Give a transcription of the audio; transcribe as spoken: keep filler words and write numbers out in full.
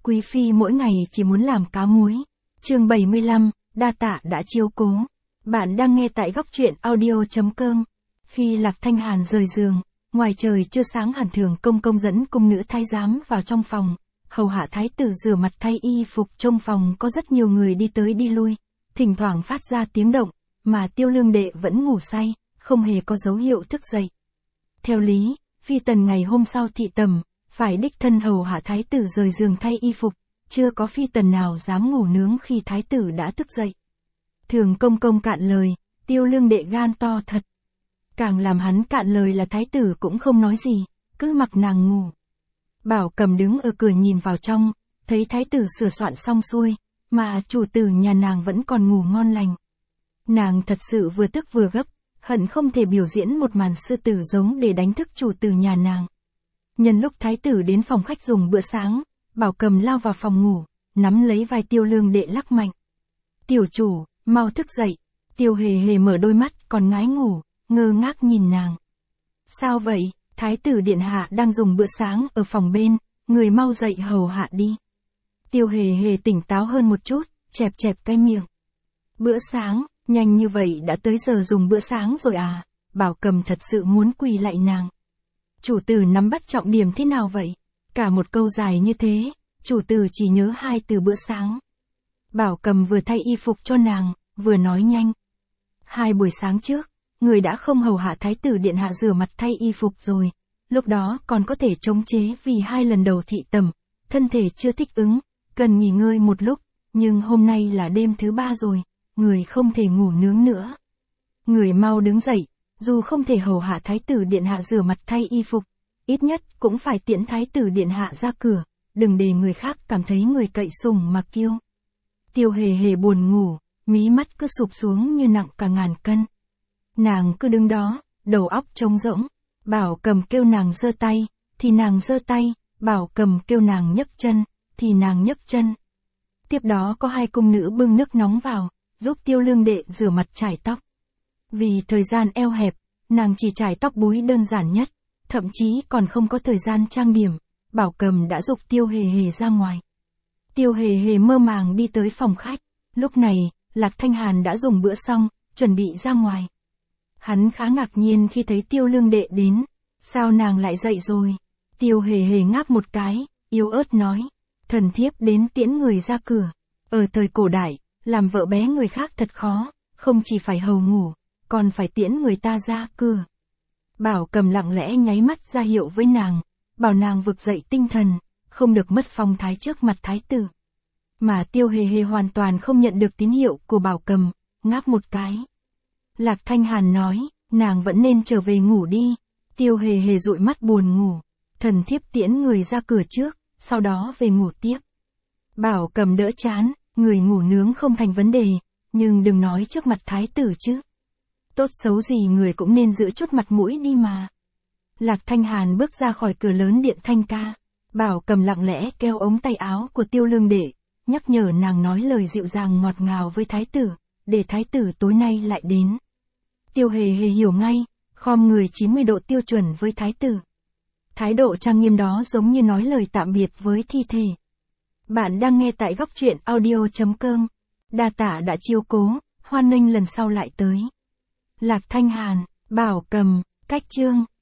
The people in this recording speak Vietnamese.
quý phi mỗi ngày chỉ muốn làm cá muối. Chương bảy mươi lăm, đa tạ đã chiếu cố. Bạn đang nghe tại góc truyện audio chấm com. Khi Lạc Thanh Hàn rời giường, ngoài trời chưa sáng hẳn Thường công công dẫn cung nữ thái giám vào trong phòng, hầu hạ thái tử rửa mặt thay y phục. Trong phòng có rất nhiều người đi tới đi lui, thỉnh thoảng phát ra tiếng động, mà Tiêu Lương Đệ vẫn ngủ say, không hề có dấu hiệu thức dậy. Theo lý, phi tần ngày hôm sau thị tầm, phải đích thân hầu hạ thái tử rời giường thay y phục, chưa có phi tần nào dám ngủ nướng khi thái tử đã thức dậy. Thường công công cạn lời, Tiêu Lương Đệ gan to thật. Càng làm hắn cạn lời là thái tử cũng không nói gì, cứ mặc nàng ngủ. Bảo Cầm đứng ở cửa nhìn vào trong, thấy thái tử sửa soạn xong xuôi, mà chủ tử nhà nàng vẫn còn ngủ ngon lành. Nàng thật sự vừa tức vừa gấp, hận không thể biểu diễn một màn sư tử giống để đánh thức chủ tử nhà nàng. Nhân lúc thái tử đến phòng khách dùng bữa sáng, Bảo Cầm lao vào phòng ngủ, nắm lấy vai Tiêu Lương Đệ lắc mạnh. Tiểu chủ, mau thức dậy. Tiêu Hề Hề mở đôi mắt còn ngái ngủ, ngơ ngác nhìn nàng. Sao vậy? Thái tử điện hạ đang dùng bữa sáng ở phòng bên, người mau dậy hầu hạ đi. Tiêu Hề Hề tỉnh táo hơn một chút, chẹp chẹp cái miệng. Bữa sáng, nhanh như vậy đã tới giờ dùng bữa sáng rồi à? Bảo Cầm thật sự muốn quỳ lạy nàng. Chủ tử nắm bắt trọng điểm thế nào vậy? Cả một câu dài như thế, chủ tử chỉ nhớ hai từ bữa sáng. Bảo Cầm vừa thay y phục cho nàng, vừa nói nhanh. Hai buổi sáng trước, người đã không hầu hạ thái tử điện hạ rửa mặt thay y phục rồi. Lúc đó còn có thể chống chế vì hai lần đầu thị tầm, thân thể chưa thích ứng, cần nghỉ ngơi một lúc, nhưng hôm nay là đêm thứ ba rồi, người không thể ngủ nướng nữa. Người mau đứng dậy, dù không thể hầu hạ thái tử điện hạ rửa mặt thay y phục, ít nhất cũng phải tiễn thái tử điện hạ ra cửa, đừng để người khác cảm thấy người cậy sùng mà kiêu. Tiêu Hề Hề buồn ngủ, mí mắt cứ sụp xuống như nặng cả ngàn cân. Nàng cứ đứng đó, đầu óc trống rỗng. Bảo Cầm kêu nàng giơ tay, thì nàng giơ tay. Bảo Cầm kêu nàng nhấc chân, thì nàng nhấc chân. Tiếp đó có hai cung nữ bưng nước nóng vào, giúp Tiêu Lương Đệ rửa mặt chải tóc. Vì thời gian eo hẹp, nàng chỉ chải tóc búi đơn giản nhất, thậm chí còn không có thời gian trang điểm. Bảo Cầm đã giục Tiêu Hề Hề ra ngoài. Tiêu Hề Hề mơ màng đi tới phòng khách. Lúc này, Lạc Thanh Hàn đã dùng bữa xong, chuẩn bị ra ngoài. Hắn khá ngạc nhiên khi thấy Tiêu Lương Đệ đến. Sao nàng lại dậy rồi? Tiêu Hề Hề ngáp một cái, yếu ớt nói. Thần thiếp đến tiễn người ra cửa. Ở thời cổ đại, làm vợ bé người khác thật khó, không chỉ phải hầu ngủ, còn phải tiễn người ta ra cửa. Bảo Cầm lặng lẽ nháy mắt ra hiệu với nàng, bảo nàng vực dậy tinh thần, không được mất phong thái trước mặt thái tử. Mà Tiêu Hề Hề hoàn toàn không nhận được tín hiệu của Bảo Cầm, ngáp một cái. Lạc Thanh Hàn nói, nàng vẫn nên trở về ngủ đi. Tiêu Hề Hề dụi mắt buồn ngủ. Thần thiếp tiễn người ra cửa trước, sau đó về ngủ tiếp. Bảo Cầm đỡ chán, người ngủ nướng không thành vấn đề, nhưng đừng nói trước mặt thái tử chứ. Tốt xấu gì người cũng nên giữ chút mặt mũi đi mà. Lạc Thanh Hàn bước ra khỏi cửa lớn điện Thanh Ca. Bảo Cầm lặng lẽ kéo ống tay áo của Tiêu Lương Đệ, nhắc nhở nàng nói lời dịu dàng ngọt ngào với thái tử, để thái tử tối nay lại đến. Tiêu Hề Hề hiểu ngay, khom người chín mươi độ tiêu chuẩn với thái tử. Thái độ trang nghiêm đó giống như nói lời tạm biệt với thi thể. Bạn đang nghe tại góc truyện audio chấm com. Đa tạ đã chiếu cố, hoan nghênh lần sau lại tới. Lạc Thanh Hàn, Bảo Cầm, cách chương.